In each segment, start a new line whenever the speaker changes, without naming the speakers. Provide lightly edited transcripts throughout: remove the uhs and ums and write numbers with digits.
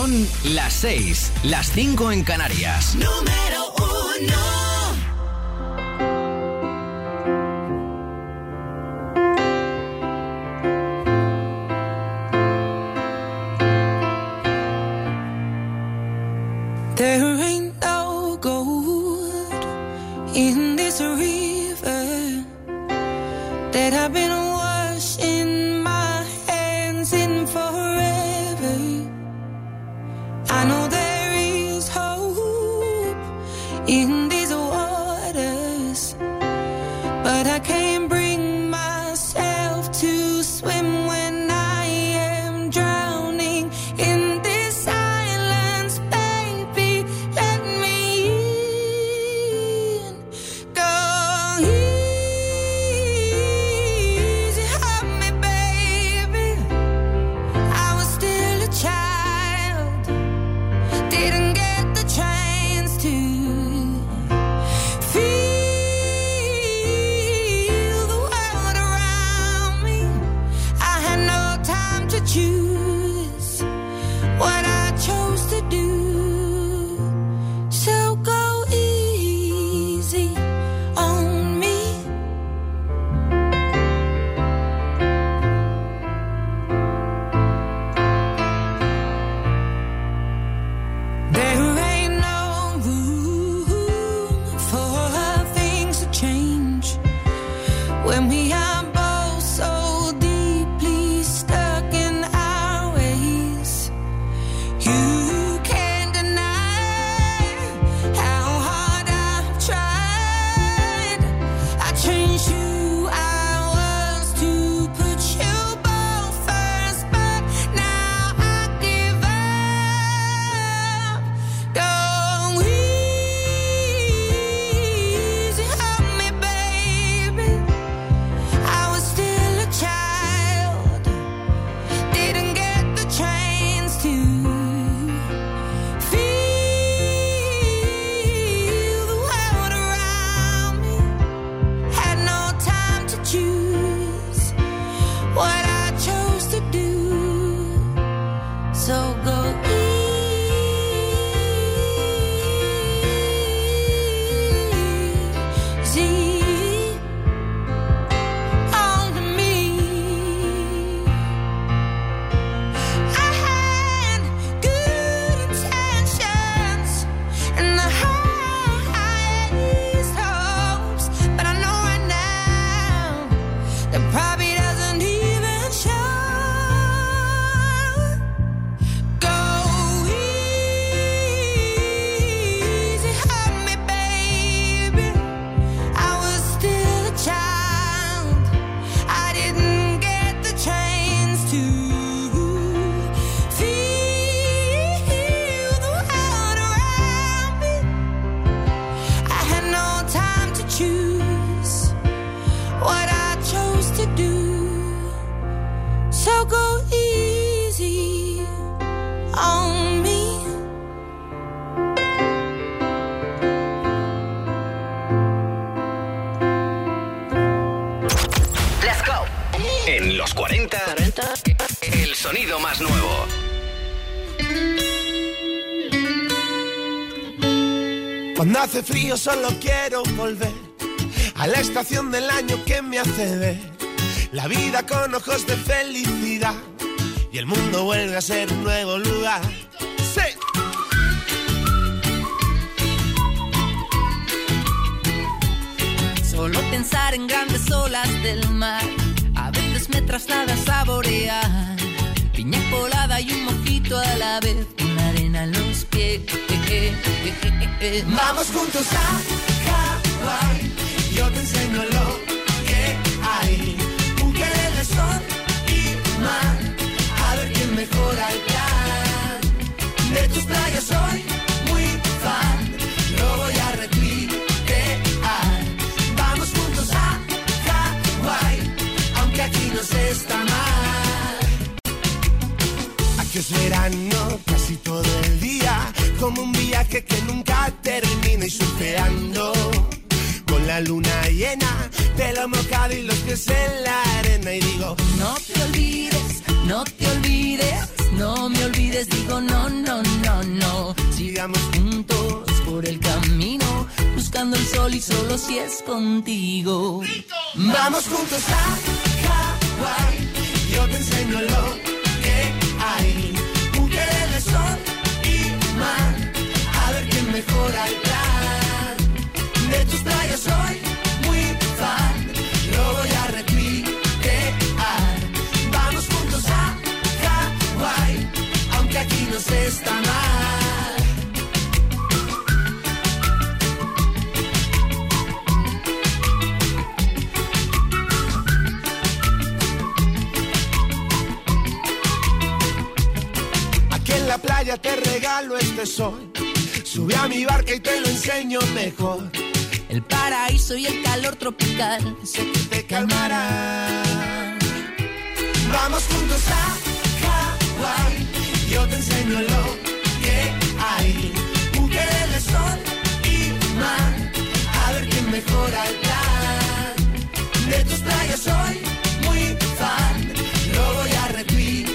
Son las 6, las 5 en Canarias.
Número 1.
There ain't no gold in this river that I've been washing my hands in forever. I know there is hope in these waters, but I can't bring myself to swim when I am drowning in this silence. Baby, let me in. Go easy on me, baby. I was still a child, didn't get the chance to feel the world around me. I had no time to choose what I chose to do. So go easy on me. There ain't no room for things to change when we are both so deeply stuck in our ways. You can't deny how hard I've tried. I changed who I was to put you both first, but now I give up. Go easy on me, baby. I was still a child, didn't get the chance to feel the world around me. Had no time to choose what I chose to do. So go easy on me. I had good intentions and the highest hopes, but I know right now that probably doesn't even show. Go easy on me, baby. I was still a child, I didn't get the chance to feel the world around me. I had no time to choose what I chose to do. So go easy on me.
Let's go. En los 40, el sonido más nuevo.
Cuando hace frío solo quiero volver a la estación del año que me hace ver la vida con ojos de felicidad y el mundo vuelve a ser un nuevo lugar. ¡Sí!
Solo pensar en grandes olas del mar a veces me traslada a saborear piña colada y un mojito a la vez con la arena en los pies.
Vamos juntos a Hawái, yo te enseño lo que hay. Ukelele, sol y mar, a ver quién mejora el plan. De tus playas soy muy fan, lo voy a retuitear. Vamos juntos a Hawái, aunque aquí no se está mal. Aquí es verano casi todo el día, como un viaje que nunca termina y surfeando con la luna llena, pelo mojado y los pies en la arena. Y digo,
no te olvides, no te olvides, no me olvides, digo no, no, y solo si es contigo.
Vamos juntos a Hawái, yo te enseño lo que hay. Mujeres de sol y mar, a ver quién mejora el plan. De tus playas soy muy fan, lo voy a recrear. Vamos juntos a Hawái, aunque aquí no se está mal. En la playa te regalo este sol. Sube a mi barca y te lo enseño mejor.
El paraíso y el calor tropical
sé que te calmarán. Vamos juntos a Hawái, yo te enseño lo que hay. Mujeres de sol y mar, a ver quién mejora el plan. De tus playas soy muy fan, lo voy a repetir.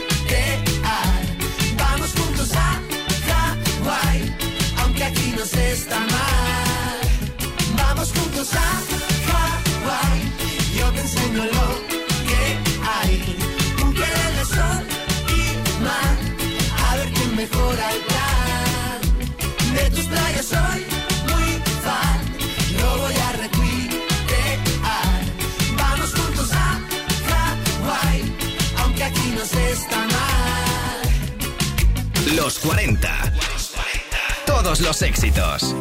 A Hawái, aunque aquí no se está mal. Vamos juntos a Hawái, yo te enseño lo que hay. Mujeres de sol y mar, a ver quién mejora el plan. De tus playas soy muy fan, lo voy a retuitear. Vamos juntos a Hawái, aunque aquí no se está mal.
Los 40. Todos los éxitos.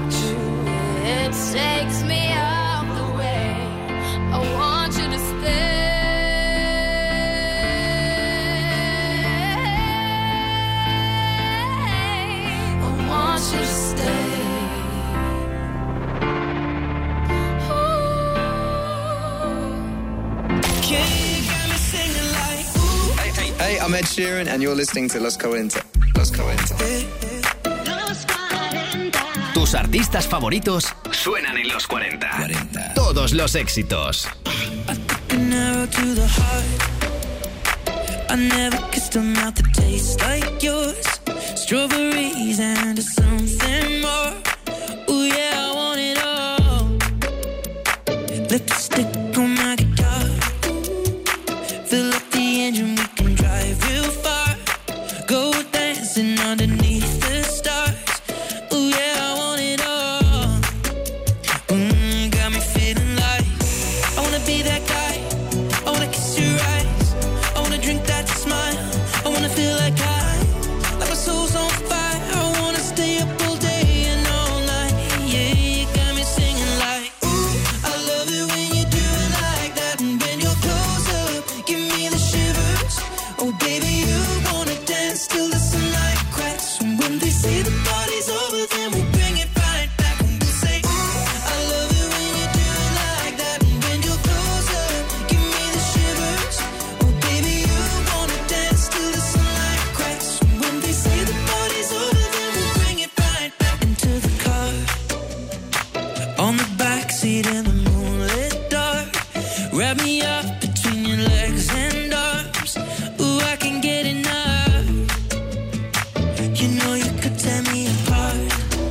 Takes me out the way. I want you to stay.
Hey, I'm Ed Sheeran and you're listening to Los 40. Los 40.
Tus artistas favoritos suenan en los 40. Todos los éxitos.
I never kissed a mouth that tastes like yours. Strawberries and something more. Ooh yeah, I want it all. Lipstick on my guitar. Fill up the engine, we can drive real far. Go dancing underneath the stars. Ooh yeah, I want it all. Got me feeling like I wanna be that guy. I wanna kiss your eyes. I wanna drink that smile. I wanna feel like my soul's on fire. I wanna stay up all day and all night. Yeah, you got me singing like, ooh, I love it when you do it like that. And when you're close up, give me the shivers. Oh baby, you wanna dance till the sunlight cracks. And when they say the party's over, then we'll bring it right back. And we'll say, ooh, I love it when you do it like that. And when you're close up, give me the shivers. Oh baby, you wanna dance till the sunlight cracks. And when they say the party's over, then we'll bring it right back into the car. On the backseat in the moonlit dark. Wrap me up between your legs and arms. Ooh, I can get enough. You know you could tear me apart.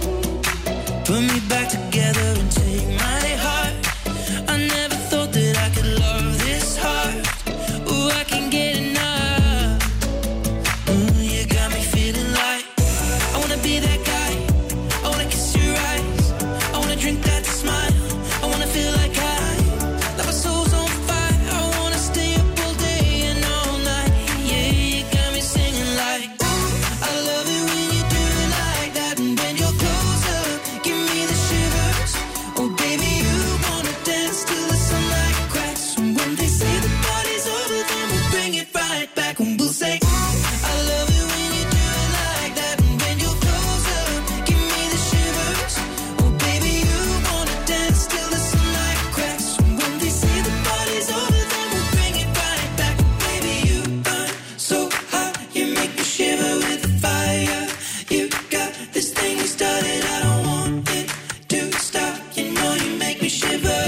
Put me back together and take my heart. I never thought that I could love this hard. Ooh, I can get enough. Ooh, you got me feeling like I wanna be that guy. I wanna kiss your eyes. I wanna drink that smile. I wanna feel like my soul's on fire. I wanna stay up all day and all night. Yeah, you got me singing like, ooh, I love it when you do it like that. And when you're close up, give me the shivers. Oh baby, you wanna dance till the sunlight cracks. And when they say the party's over, then we'll bring it right back. And we'll say, ooh, I love it when you do it like that. And when you're close up, give me the shivers. Oh baby, you wanna dance till the sunlight cracks. And when they say the party's over, then we'll bring it right back. Baby, you burn so hot, you make me shiver with the fire. You got this thing you started, I don't want it to stop. You know you make me shiver.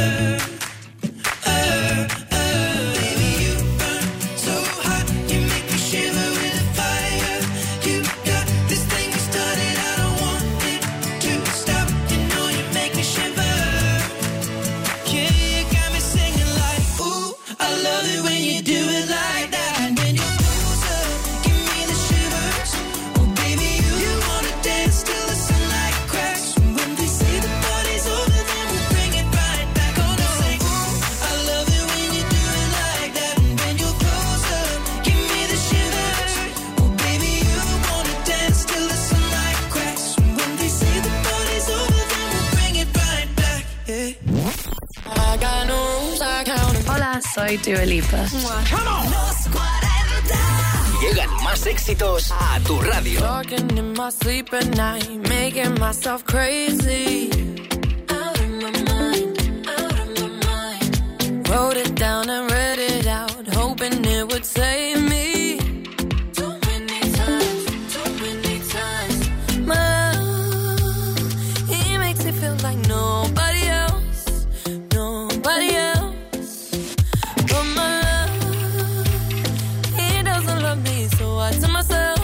Baby, you burn so hot, you make me shiver with the fire. You got this thing you started, I don't want it to stop. You know you make me shiver. Yeah, you got me singing like, ooh, I love it when you do it like that. And when you're close up, give me the shivers. Oh baby, you wanna dance till the sunlight cracks. And when they say the party's over, then we'll bring it right back. Oh no, say, ooh, I love it when you do it like that. And when you're close up, give me the shivers. Oh baby, you wanna dance till the sunlight cracks. And when they say the party's over, then we'll bring it right back. Yeah. I got no rules, I count them.
Hola, soy Dua Lipa.
Los 40.
Llegan más éxitos a tu radio.
Talking in my sleep at night, making myself crazy. Out of my mind, out of my mind. Wrote it down and read it out, hoping it would save me. Too many times. My love, he makes it feel like nobody else, nobody else. But my love, he doesn't love me, so I tell myself,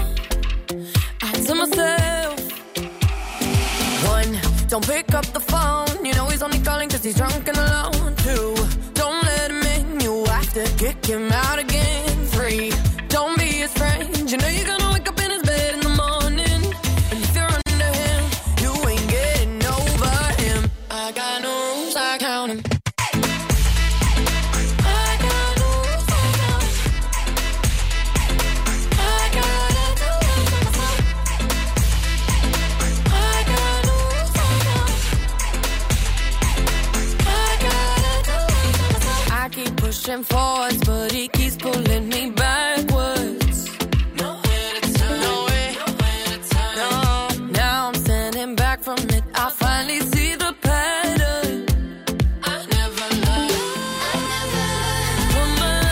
one, don't pick up the phone, you know he's only calling cause he's drunk and alone. Two, don't let him in, you have to kick him out again. Three, don't be his friend, you know you're gonna wake up in his bed in the morning. And if you're under him, you ain't getting over him. I got no rules, I count him. Pushing forwards, but he keeps pulling me backwards. Nowhere to turn, nowhere to turn. No, now I'm standing back from it. I finally see the pattern. I never lied. But my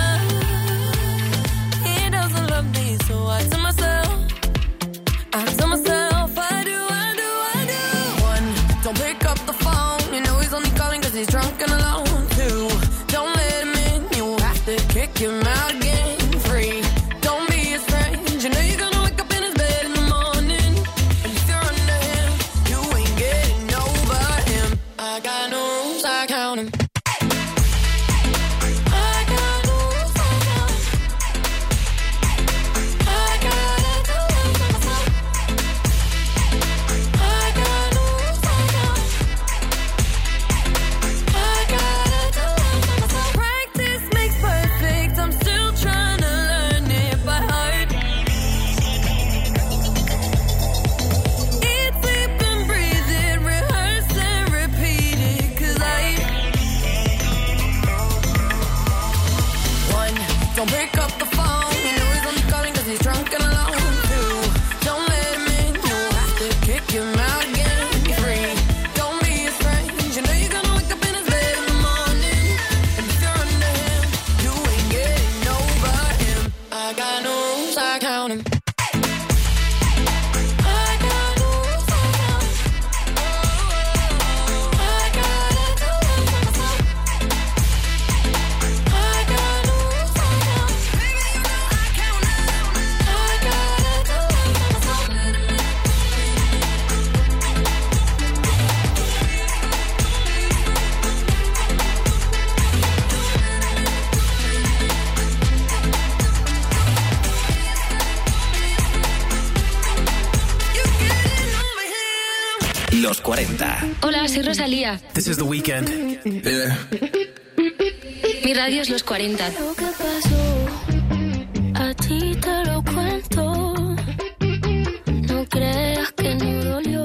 Los 40.
Hola, soy Rosalía.
This is The Weeknd.
Yeah.
Mi radio es Los 40.
Lo que pasó, a ti te lo cuento. No creas que no dolió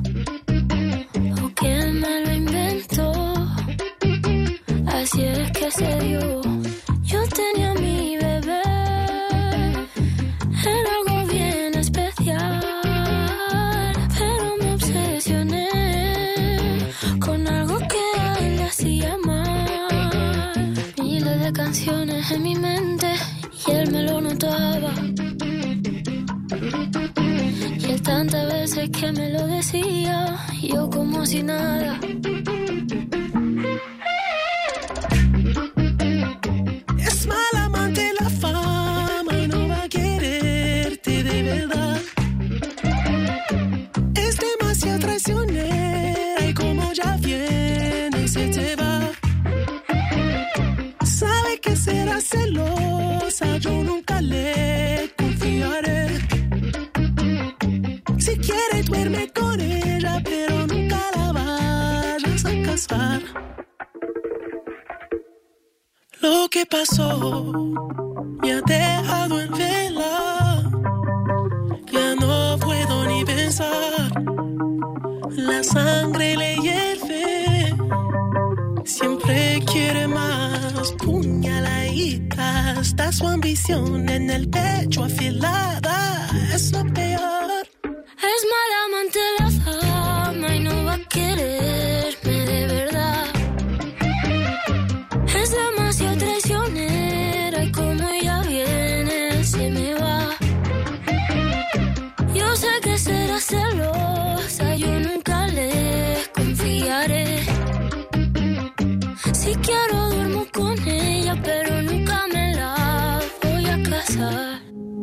o que me lo inventó. Así es que se dio. Yo tenía mi bebé, era algo bien especial, pero me obsesioné con algo que a él le hacía mal. Miles de canciones en mi mente y él me lo notaba. Y él tantas veces que me lo decía, yo como si nada.
Es mal amante la fama y no va a quererte de verdad. Es demasiado traicionera y como ya viene se te va. Sabe que será celosa, yo nunca le confiaré. Si quiere duerme con ella, pero nunca la vayas a casar. Lo que pasó me ha dejado en vela. Ya no puedo ni pensar. La sangre le hierve. Siempre quiere más. Puñaladita. Está su ambición en el pecho afilada. Es lo peor.
Es mala amante la fama y no va a quererme de verdad. Es demasiado traicionera y como ella viene se me va. Yo sé que será celosa, yo nunca le confiaré. Si quiero duermo con ella, pero nunca me la voy a casar.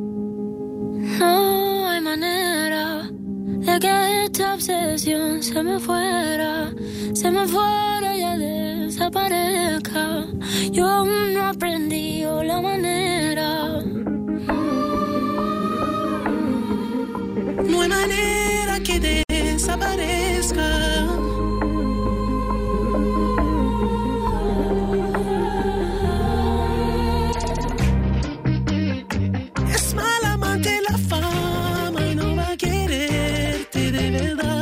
No hay manera de que esta obsesión se me fuera y ya desaparezca. Yo aún no aprendí la manera.
No hay manera que desaparezca. Es mal amante la fama y no va a quererte de verdad.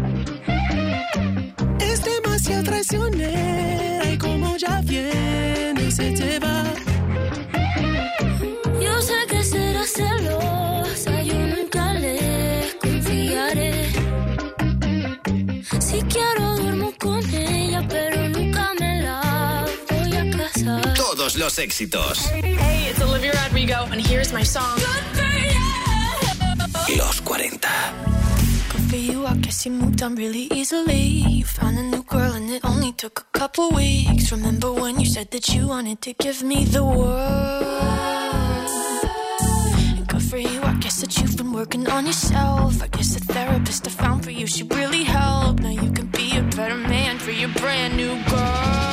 Es demasiado traicionera y como ya viene se te va.
Yo sé que será celosa, yo nunca le confiaré. Si quiero duermo con ella, pero nunca me la voy a casar.
Todos los éxitos.
Hey, it's Olivia Rodrigo, and here's my song.
Los 40.
Good for you, I guess you moved on really easily. You found a new girl and it only took a couple weeks. Remember when you said that you wanted to give me the world? And good for you, I guess that you've been working on yourself. I guess the therapist I found for you should really help. Now you can be a better man for your brand new girl.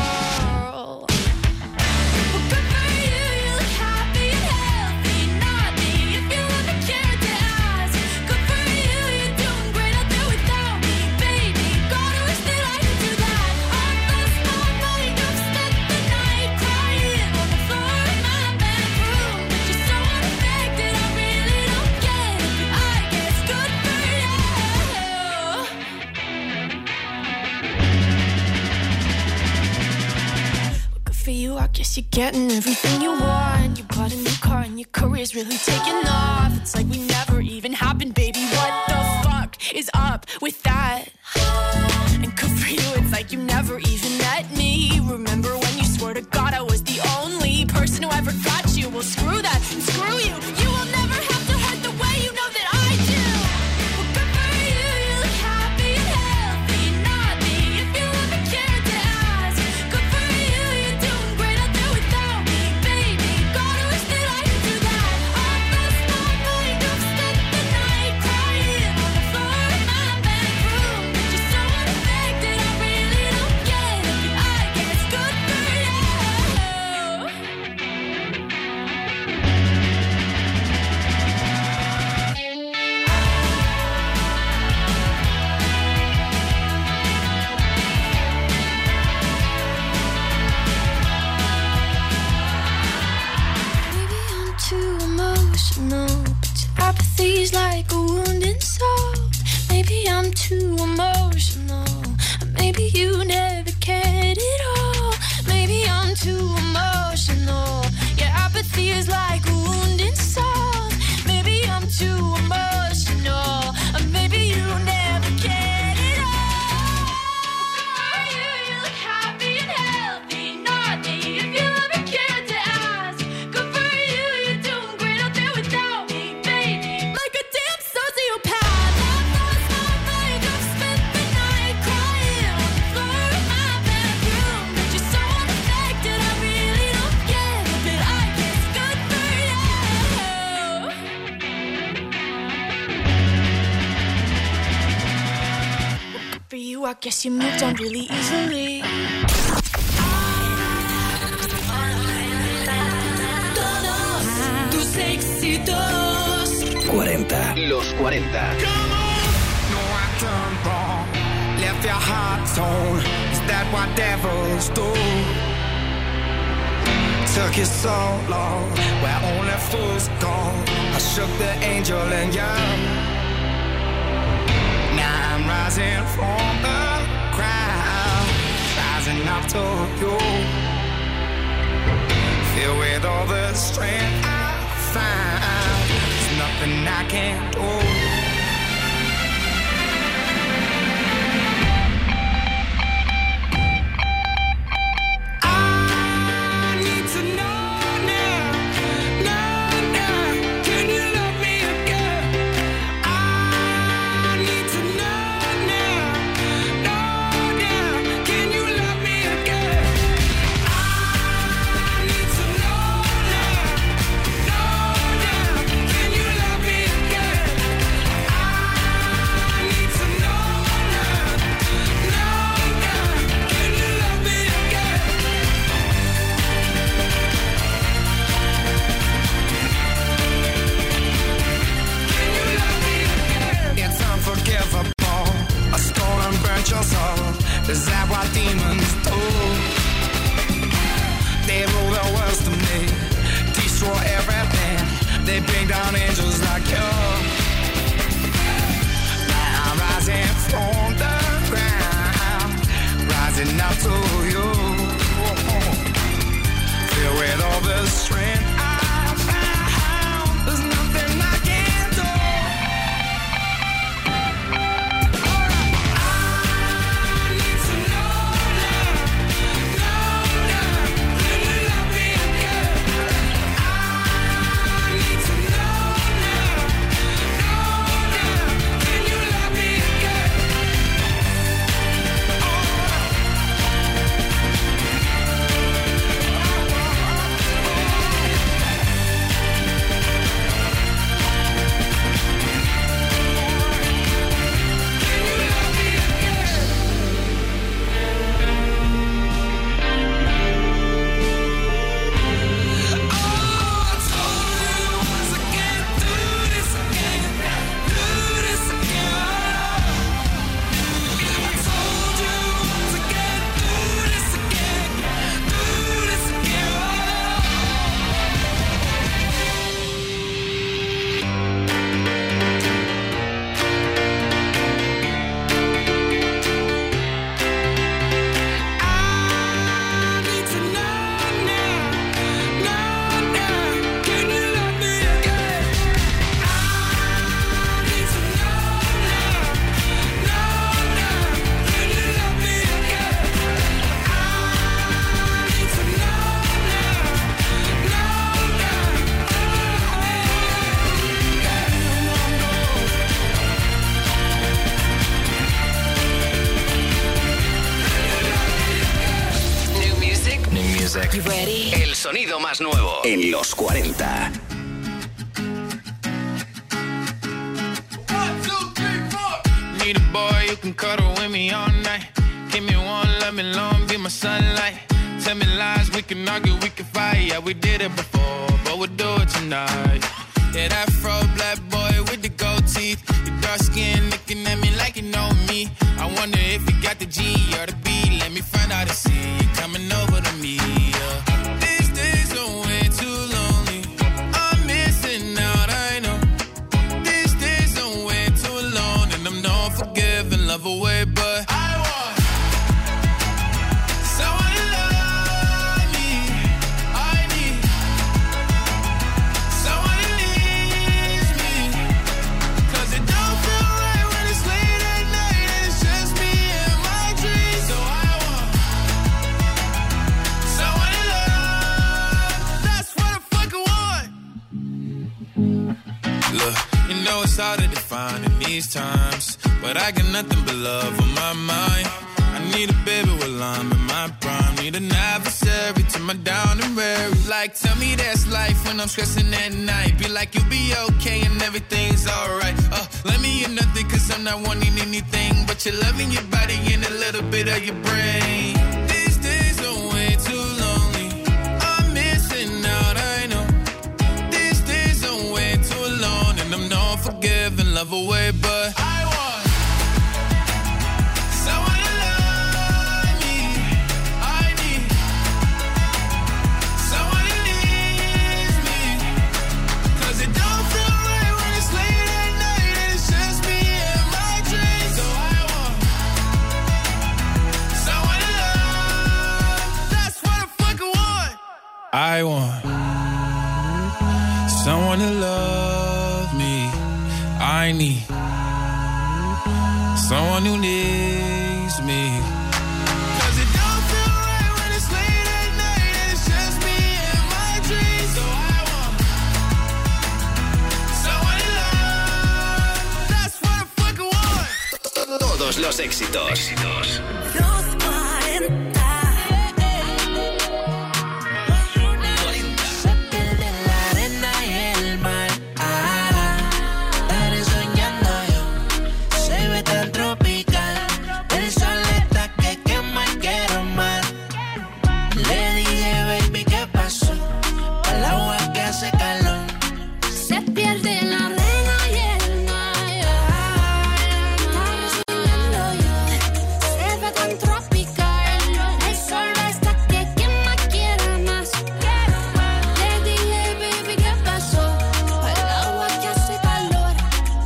For you, I guess you're getting everything you want. You bought a new car and your career's really taking off. It's like we never even happened, baby. What the fuck is up with that? And good for you, it's like you never even met me. Remember when you swore to God I was the only person who ever got you? Well, screw that and screw you. You will never have to hurt the way you know that I do. Well, good for you, you look happy and healthy. Not me, if you ever cared to ask. Good for you, you're doing great out there without me, baby. God, I wish that I could do that. I lost my mind, I've spent the night crying on the floor of my bedroom. Just so unaffected, I really don't get it. But I guess good for you.
I guess you moved on really easily.
Todos tus éxitos.
40. Los 40.
No, I turned wrong. Left your heart torn. Is that what devils do? Took you so long, where only fools go. I shook the angel in you. Now I'm rising from the ground, rising up to you. Filled with all the strength I found, there's nothing I can't do. Is that what demons do? They rule the world to me, destroy everything. They bring down angels like you. Now I'm rising from the ground, rising up to you. Filled with all the strength I found, there's nothing I can't do.
You ready? El sonido más nuevo en los 40.
1, 2, 3, 4. Need a boy who can cuddle with me all night. Give me one, let me long, be my sunlight. Tell me lies, we can argue, we can fight. Yeah, we did it before, but we'll do it tonight. Yeah, that fro black boy with the gold teeth. Your dark skin looking at me like you know me. I wonder if you got the G or the B. Let me find out and see you coming over to me. These days are way too lonely. I'm missing out, I know. These days are way too alone, and I'm not forgiving, love away, but I want someone to love me. I need someone who needs me, 'cause it don't feel right when it's late at night and it's just me and my dreams. So I want someone to love. That's what I fucking want. Look, you know it's hard to define in these times, but I got nothing but love on my mind. I need a baby while I'm in my prime. need an adversary to my down and weary. Like, tell me that's life when I'm stressing at night. Be like, you'll be okay and everything's alright. Let me in nothing cause I'm not wanting anything but you're loving your body and a little bit of your brain. These days are way too lonely. I'm missing out, I know. These days are way too alone and I'm not forgiving, love away, but I want someone to love me. I need someone who needs me. Cause it don't feel right when it's late at night and it's just me and my dreams. So I want someone to love. That's what I fucking want. I want someone to love me. I need someone who needs me. Cause it don't feel right when it's late at night and it's just me and my dreams. So I want someone to love. That's what I fucking want.
Todos los éxitos.
Los 40. Se pierde la arena y el mar. Estaré soñando yo. Se ve tan tropical. El sol está que quema y quiero más. Le dije, baby, ¿qué pasó? El agua que hace calor.
Se pierde en la arena y el mar. Soñando yo. Se ve tan tropical. El sol está que quema, quiere más. Le dije, baby, ¿qué pasó? El agua que hace calor.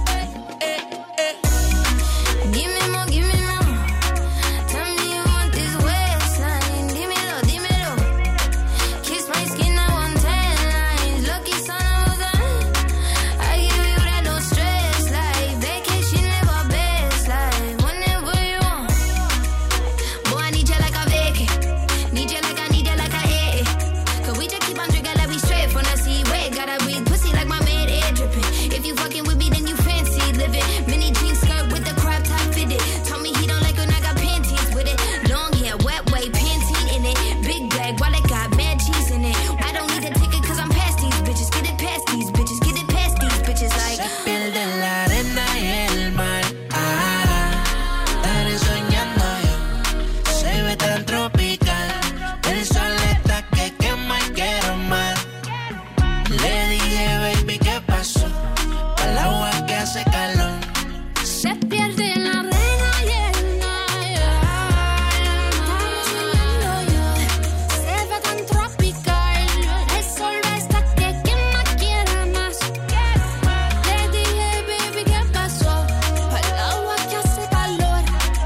Give me more, give me more. Tell me you want this waistline. Dímelo, dímelo. Kiss my skin, I want 10 lines. Lucky son of a gun. I give you that no stress life. Vacation, live our best life. Whenever you want. Boy, I need you like a vacay. Need you like I need you like a eh. Cause we just keep on drinking like we straight from the seaway. Gotta breathe pussy like my maid air dripping. If you fucking with me, then you fancy living. Mini jean skirt with the crop top fitted. Told me he don't like when I got panties with it. Long hair, wet way, Pantene in it. Big bag, wallet got mad cheese in it. I don't need a ticket cause I'm past these bitches. Get it past these bitches. Get it past these bitches like.
Se pierde la arena y el mar. Estaré soñando yo. Se ve tan tropical. El sol está que quema y quiero más. Le dije, baby, ¿qué pasó? El agua que hace calor.
Se pierde en la arena y el mar. Soñando yo. Se ve tan tropical. El sol está que quema, quiere más. Le dije, baby, ¿qué pasó? El agua que hace calor.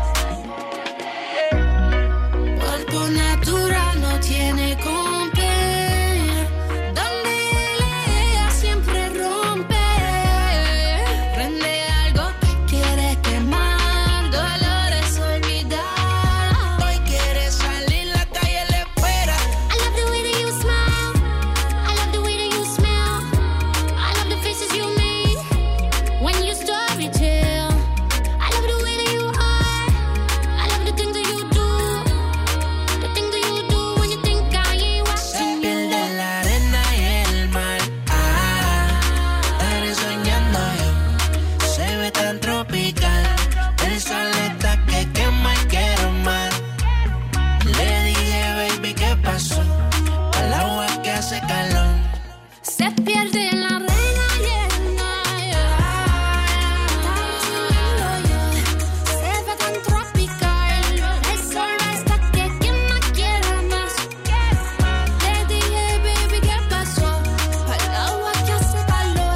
Cuerpo natural no tiene compare. Donde lea siempre rompe. Prende algo que quiere quemar. Dolores olvidar.
Hoy quiere salir, la calle le espera.
I love the way that you smile. I love the way that you smell. I love the faces you make when you story tell. I love the way that you are. I love the things that you do. The things that you do when you think I ain't
Se
watching
pierde
you.
la arena y el mar. Estaré soñando yo. Se ve tan tropical. El sol está que quema y quiero más. Le dije, baby, ¿qué pasó? El agua que hace calor.
Se pierde en la arena y el mar. Soñando yo. Se ve tan tropical. El sol está que quema, quiere más. Le dije, baby, ¿qué pasó? El agua que hace calor.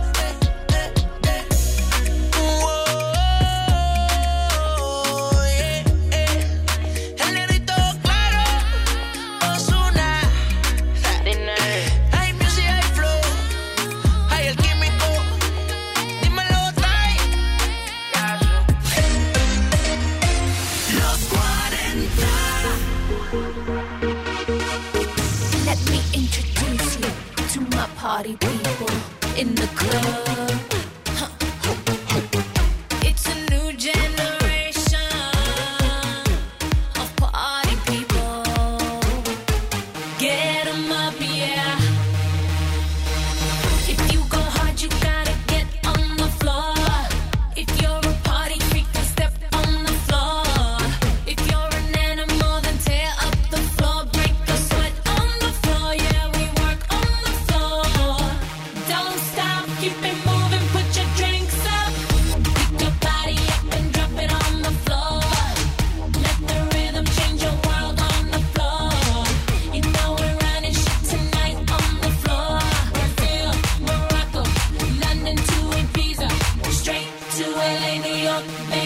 El negrito claro, Ozuna. Hay music, hay flow, hay el químico. Dímelo, Tai. Los 40.
Let me introduce you to my party people in the club. It's a new generation of party people.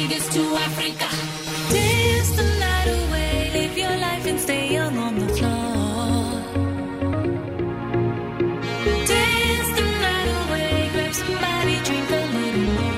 Vegas to Africa. Dance the night away, live your life and stay young on the floor. Dance the night away, grab somebody, drink a little more.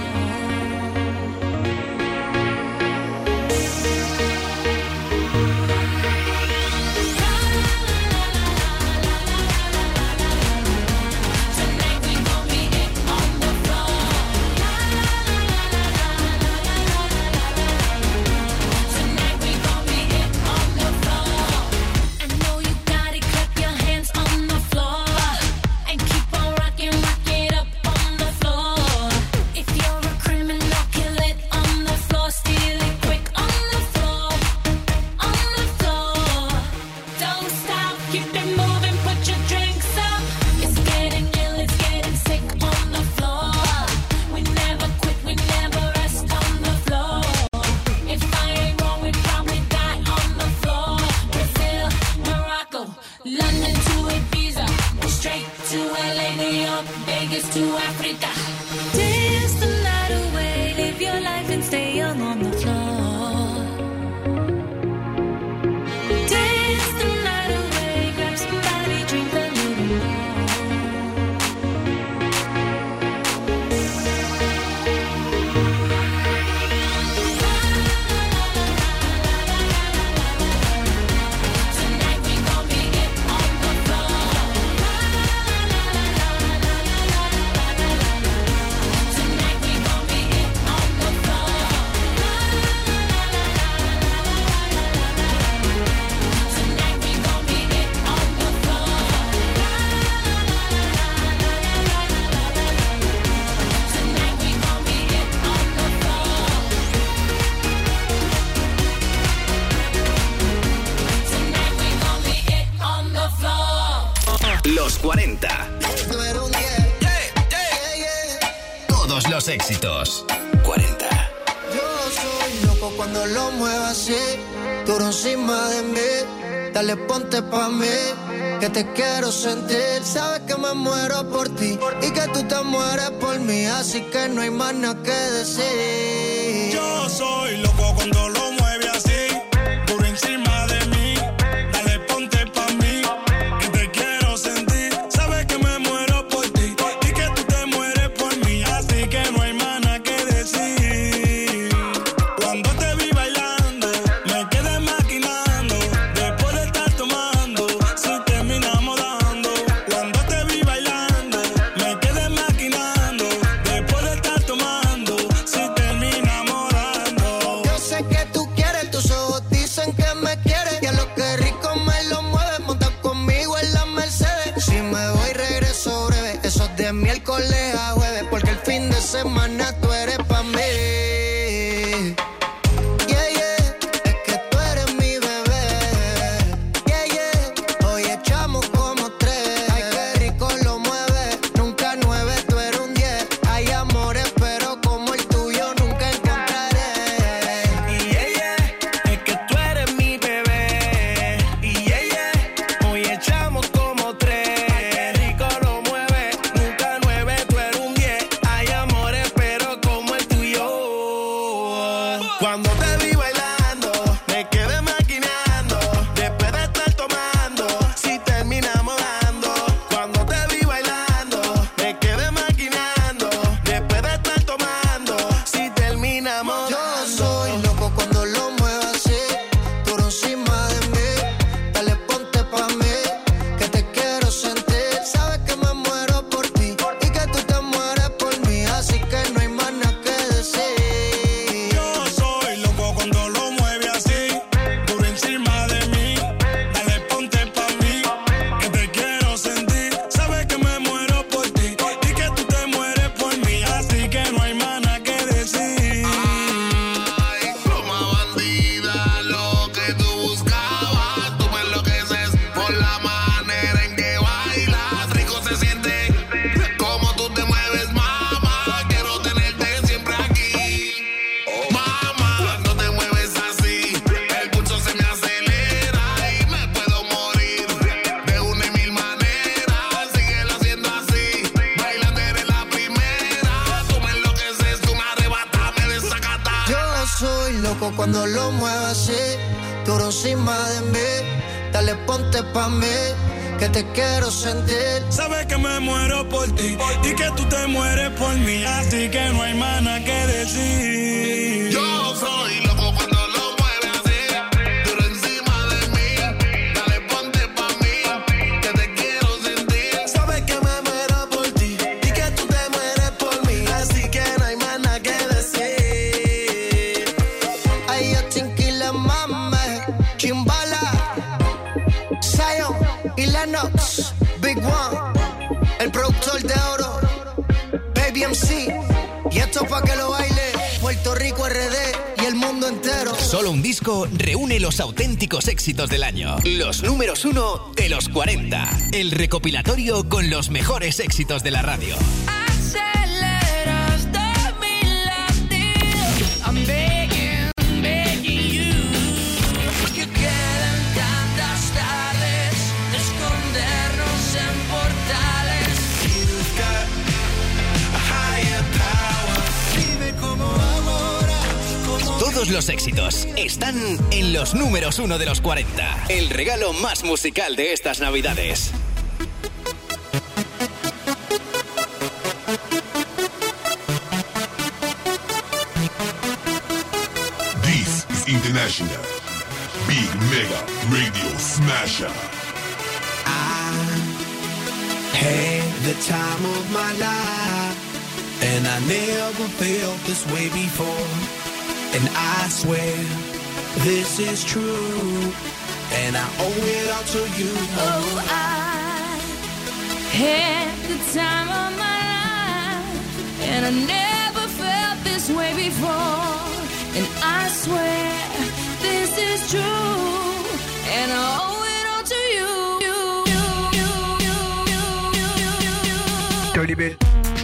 Los 40. Todos los éxitos. 40.
Yo soy loco cuando lo muevo así, duro encima de mí. Dale, ponte pa' mí, que te quiero sentir. Sabes que me muero por ti y que tú te mueres por mí, así que no hay más nada que decir.
Yo soy loco cuando lo mueve así, duro encima de mí. Dale, ponte pa' mí, que te quiero sentir. Sabes que me muero por ti y que tú te mueres por mí, así que no hay más nada que decir. Cuando te vi bailando, me quedé maquinando. Después de estar tomando, si terminamos dando. Cuando te vi bailando, me quedé maquinando. Después de estar tomando, si terminamos dando.
Yo sé que tú quieres, tus ojos dicen que me quieres. Y a lo que rico me lo mueves, monta conmigo en la Mercedes. Si me voy regreso breve, eso de miércoles a jueves, porque el fin de semana tú eres pa' mí. Yeah, yeah, es que tú eres mi bebé. Yeah, yeah, hoy echamos como 3. Ay, qué rico lo mueve, nunca 9, tú eres un 10. Hay amores, pero como el tuyo nunca encontraré.
Y es que tú eres mi bebé. Y hoy echamos como 3. Qué rico lo mueve, nunca 9, tú eres un 10. Hay amores, pero como el tuyo. Cuando te vi bailando, me quedé maquinando. Después de estar tomando, si terminamos dando. Cuando te vi bailando, me quedé maquinando. Después de estar tomando, si terminamos
Yo
dando.
soy loco cuando lo muevo así, duro encima de mí. Dale, ponte pa' mí, que te quiero sentir. Sabes que me muero por ti y que tú te mueres por mí, así que no hay más nada que decir.
Yo soy loco cuando lo
soy loco cuando lo muevas así, duro encima de mí. Dale, ponte pa' mí, que te quiero sentir.
Sabes que me muero por ti y que tú te mueres por mí, así que no hay más nada que decir.
Yo soy loco cuando lo mueves así, duro encima de mí. Dale, ponte pa' mí, que te quiero sentir.
Sabes que me muero por ti y que tú te mueres por mí, así que no hay más nada que decir.
Ay, yo Chinquila, mame, Chimbala, Zion y Lennox, Big One, el productor de oro, Baby MC. Y esto pa' que lo baile Puerto Rico, RD y el mundo entero.
Solo un disco reúne los auténticos éxitos del año. Los números 1 de los 40. El recopilatorio con los mejores éxitos de la radio.
Aceleras de mi latido. I'm begging, begging you. Que quedan tantas tardes de escondernos en portales.
You've got a higher power. Dime cómo ahora, cómo...
Todos los éxitos están en los números 1 de los 40. El regalo más musical de estas navidades.
This is International Big Mega Radio Smasher.
Had the time of my life, and I never felt this way before. And I swear this is true, and I owe it all to you.
Oh, I had the time of my life, and I never felt this way before. And I swear this is true, and I owe it all to you.
Dirty bit.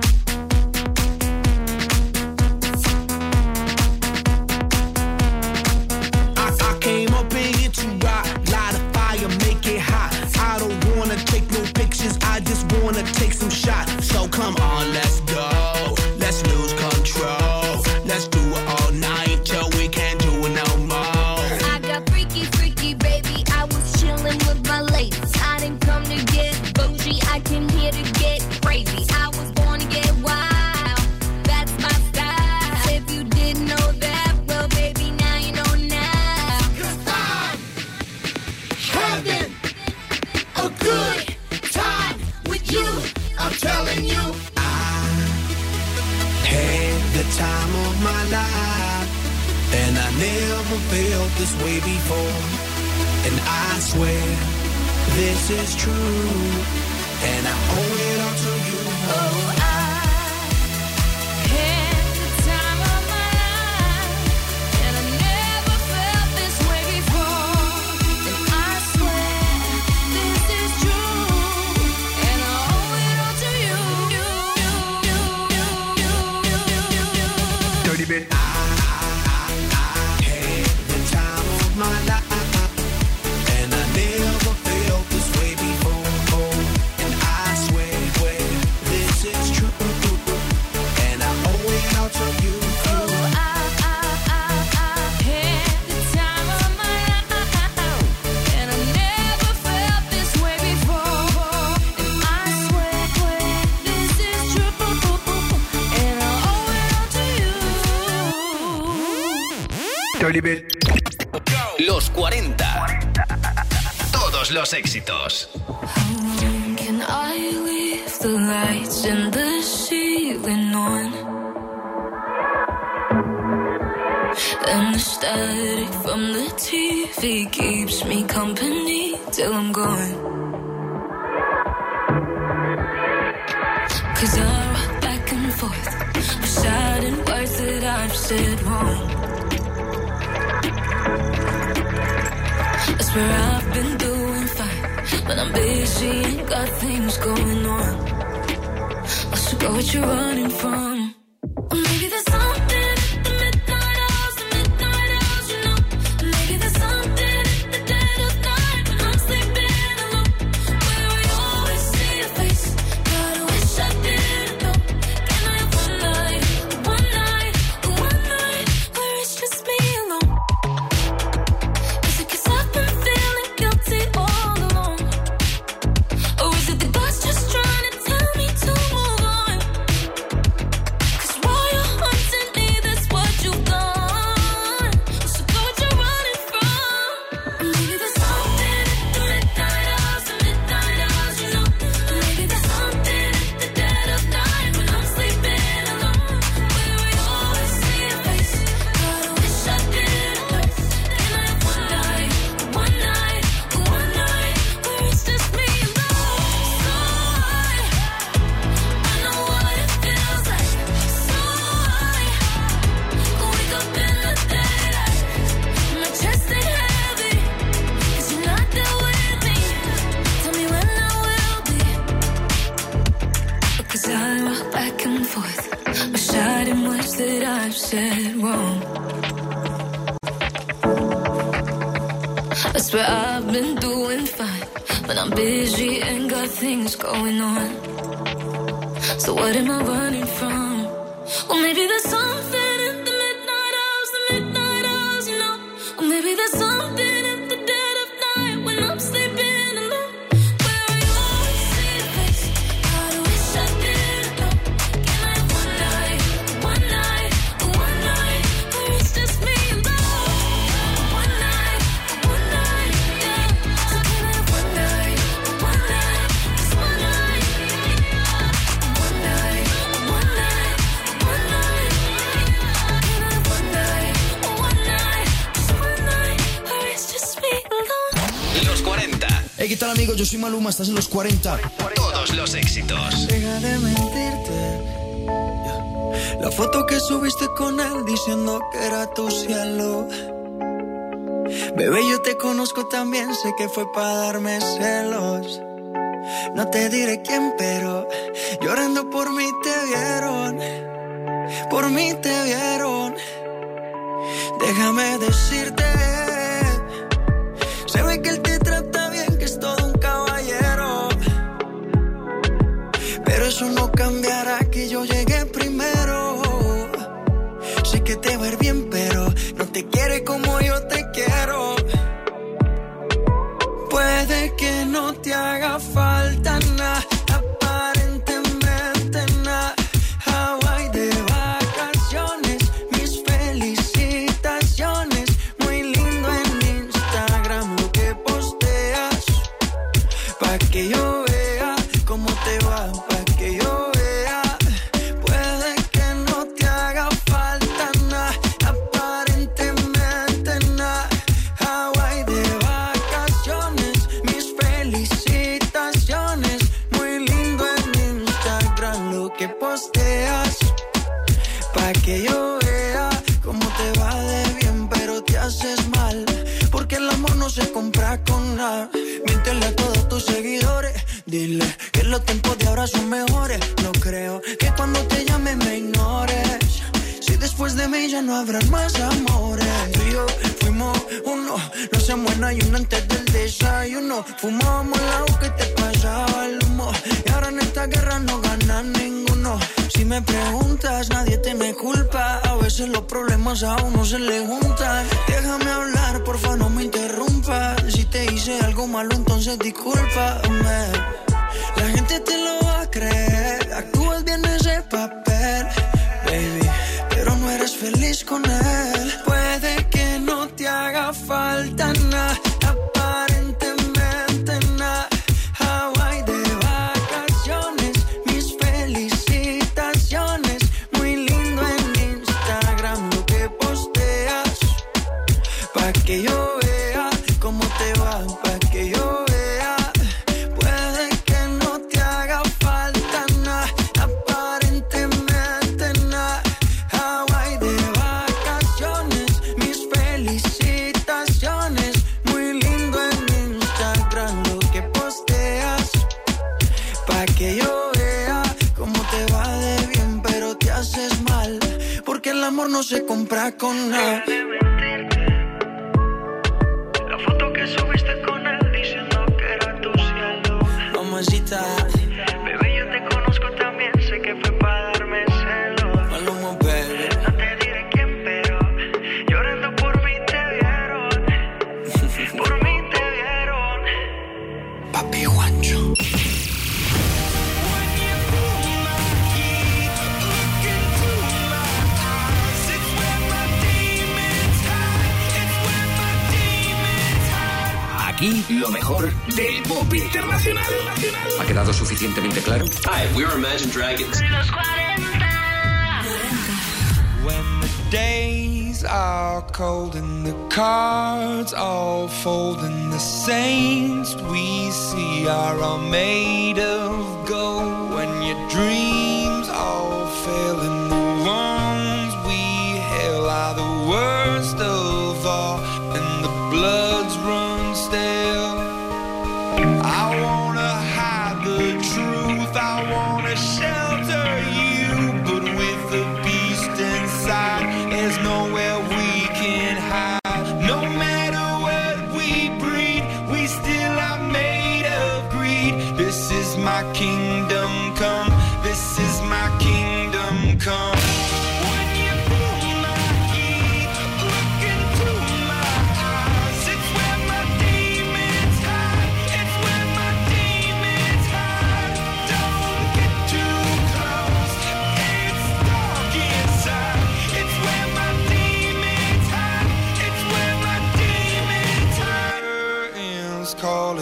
I came up in here to rock, light a fire, make it hot. I don't wanna take no pictures, I just wanna take some shots. So come on, let's go, let's lose control. Let's do it all night till we can't do it no more.
I got freaky, freaky, baby. I was chilling with my ladies. I didn't come to get bougie. I came here to get crazy. I was born to get wild. That's my style. If you didn't know that, well, baby, now you know now.
'Cause I'm having a good time with you. I'm telling you, I had the time of my life, and I never felt this way before. And I swear this is true, and I owe it all to you.
Oh, I had the time of my life, and I never felt this way before. And I swear this is true, and I owe it all to you.
Dirty bit.
Had the time of my life, and I never felt this way before. And I swear this is true, and I owe it all to you.
Oh, I had the time of my life, and I never felt this way before. And I swear this is true, and I owe it all to you.
Dirty bit.
Los 40. Todos los éxitos.
Can I leave the lights in the ceiling on? And the static from the TV keeps me company till I'm gone. 'Cause I rock back and forth, reciting words that I've said wrong. I swear I've been doing fine, but I'm busy and got things going on. So go what you're running from. Or maybe there's something at the midnight hours, you know. Maybe there's something at the dead of night when I'm sleeping alone, where we always see your face. God, I wish I didn't know. Can I have one night where it's just I swear I've been doing fine, but I'm busy and got things going on. So what am I running from? Or maybe there's something in the midnight hours, you know. Or maybe there's something in the dead of night when I'm sleeping alone. Where are you always face? God, I wish I didn't know. Can I have one night, where it's just me alone? One night, yeah. So can I have one night, just one night?
Los 40.
Hey, ¿qué tal, amigos? Yo soy Maluma, estás en los 40.
Todos los éxitos.
Deja de mentirte. La foto que subiste con él diciendo que era tu cielo. Bebé, yo te conozco también, sé que fue para darme celos. No te diré quién, pero llorando por mí te vieron. Por mí te vieron. Déjame decirte, se ve que él te trata bien, que es todo un caballero. Pero eso no cambiará que yo llegué primero. Sé que te va a ir bien, pero no te quiere como yo te quiero. Puede que no te haga falta nada, aparentemente nada. Hawaii de vacaciones, mis felicitaciones. Muy lindo en Instagram lo que posteas, pa' que yo vea cómo te va, pa' que yo vea. Puede que no te haga falta nada, aparentemente nada. Hawaii de vacaciones, mis felicitaciones. Muy lindo en Instagram lo que posteas, pa' que yo vea cómo te va de bien, pero te haces mal, porque el amor no se compra con nada. Miéntele a todos tus seguidores, dile que los tiempos de ahora son mejores. No creo que cuando te llame me ignores, si después de mí ya no habrán más amores. Tú y yo fuimos uno, no se muera y uno antes del desayuno. Fumábamos el agua que te pasaba el humo, y ahora en esta guerra no gana ninguno. Si me preguntas, nadie te me culpa, a veces los problemas a uno se le juntan. Déjame hablar, porfa, no me interrumpas. Si te hice algo malo, entonces discúlpame. La gente te lo va a creer, actúas bien ese papel, baby, pero no eres feliz con él. Puede que no te haga falta nada, aparentemente nada. Hawaii de vacaciones, mis felicitaciones. Muy lindo en Instagram lo que posteas, pa' que yo vea cómo te va, pa' que yo vea. Puede que no te haga falta nada, aparentemente nada. Hawaii de vacaciones, mis felicitaciones. Muy lindo en Instagram lo que posteas, pa' que yo vea cómo te va de bien, pero te haces mal, porque el amor no se compra con nada. La foto que subiste con él diciendo que era tu cielo. Mamacita, bebé, yo te conozco también, sé que fue para darme celos. Maluma, baby. No te diré quién, pero llorando por mí te vieron. Por mí te vieron. Papi Juancho.
Aquí lo mejor del pop internacional.
¿Ha quedado suficientemente claro?
Hi, we're Imagine Dragons.
Los 40.
When the days are cold and the cards all fold and the saints we see are all made of gold. When your dreams all fail and the ones we hail are the worst of all and the bloods run stale. I wanna hide the truth, I wanna shelter you, but with the beast inside, there's nowhere we can hide. No matter what we breathe.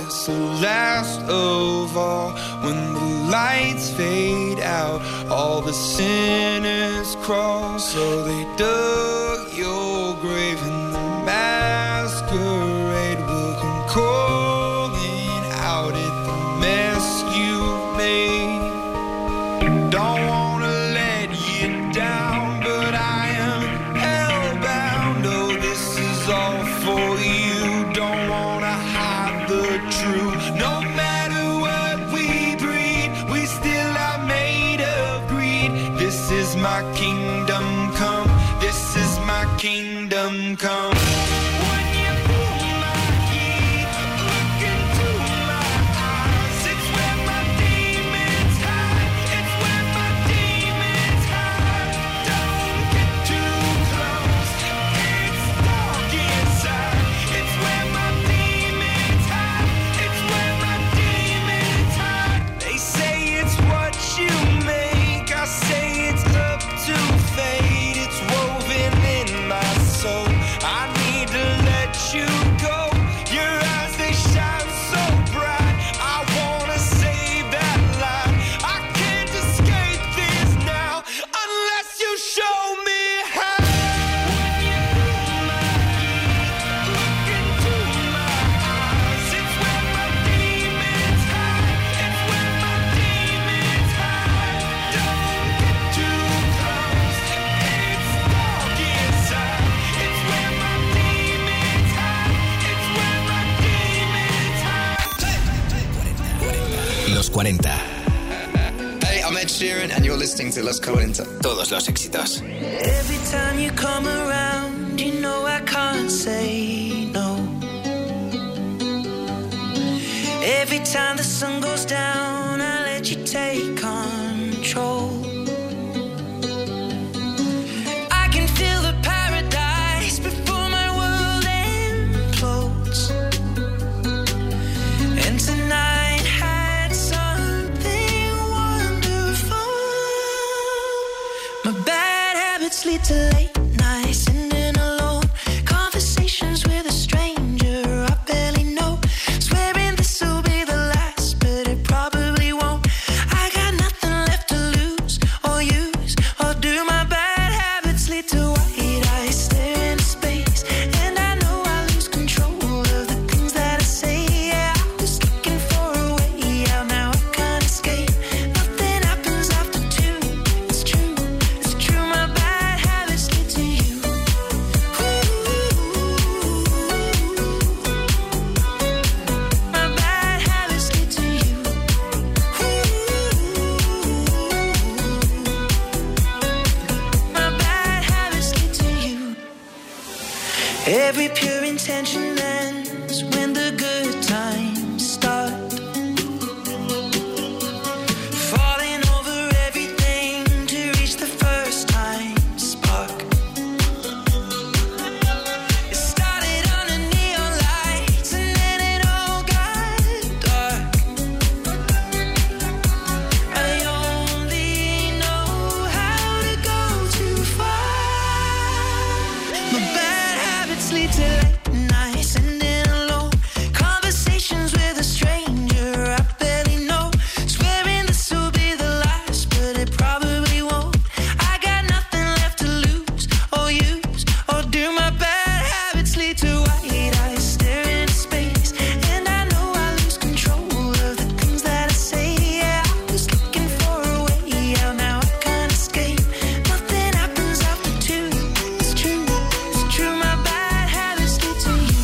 us the last of all. When the lights fade out, all the sinners crawl. So they dug your grave and the masquerade will come calling out at the mess you made. Don't wanna let you down, but I am hellbound. Oh, this is all for you. Don't wanna hide the truth. No matter what we breed, we still are made of greed. This is my kingdom come. This is my kingdom come.
Los 40.
Hey, I'm Ed Sheeran and you're listening to Los 40.
Todos los éxitos.
Every time you come around, you know I can't say no. Every time the sun goes down, I let you take control. I can feel the paradise before my world implodes. And tonight had something wonderful. My bad habits lead to late nights, sitting alone, conversations with a stranger I barely know, swearing this will be the last, but it probably won't. I got nothing left to lose or use or do. My bad habits lead to white eyes staring into space, and I know I lose control of the things that I say. Yeah, I was looking for a way out, now I can't escape. Nothing happens after two. It's true, it's true. My bad habits lead to you. My bad habits lead to you. My bad habits lead to you. Every pure intention ends when the good times start. Falling over everything to reach the first time spark. It started under neon lights and then it all got dark. I only know how to go too far. My bad habits lead to late nights, sitting alone, conversations with a stranger I barely know, swearing this will be the last, but it probably won't. I got nothing left to lose or use or do. My bad habits lead to white eyes staring into space, and I know I lose control of the things that I say. Yeah, I was looking for a way out, now I can't escape. Nothing happens after two. It's true, it's true. My bad habits lead to you.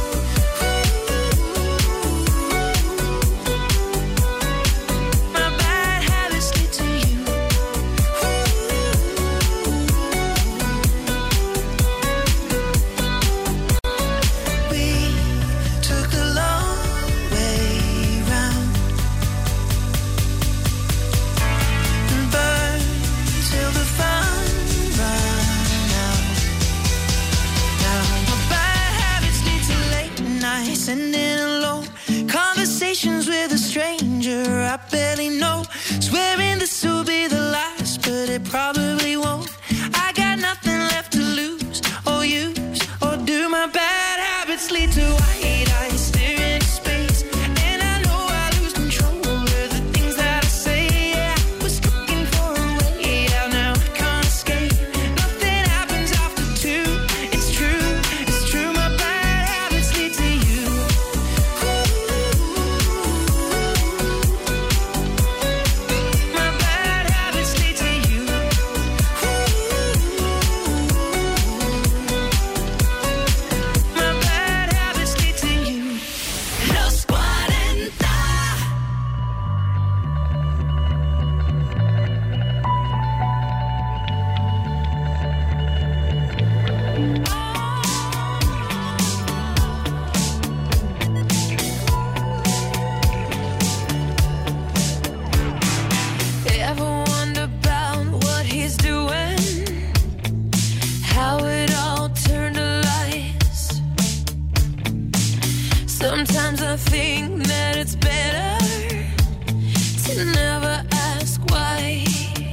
My bad habits lead to you. We took the long way round and burned till the fun ran out. Now my bad habits lead to late nights, sitting alone, conversations with a stranger I barely know, swearing this will be the last, but it probably won't. I got nothing left to lose or use or do. My bad habits lead to white eyes staring into space, Sometimes I think that it's better to never ask why.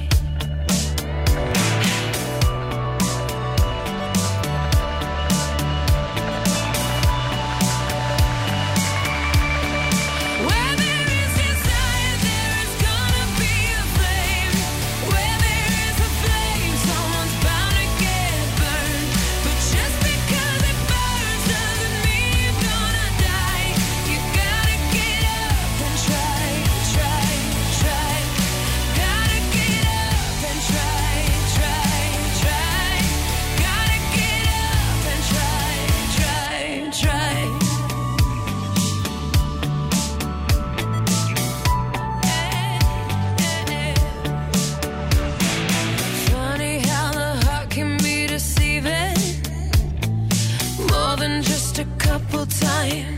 Where there is desire, there is gonna be a flame. Where there is a flame, someone's bound to get burned. But just because it burns doesn't mean you're gonna die. You gotta get up and try, try, try. Gotta get up and try, try, try. Gotta get up and try, try, try. Funny how the heart can be deceiving more than just a couple times.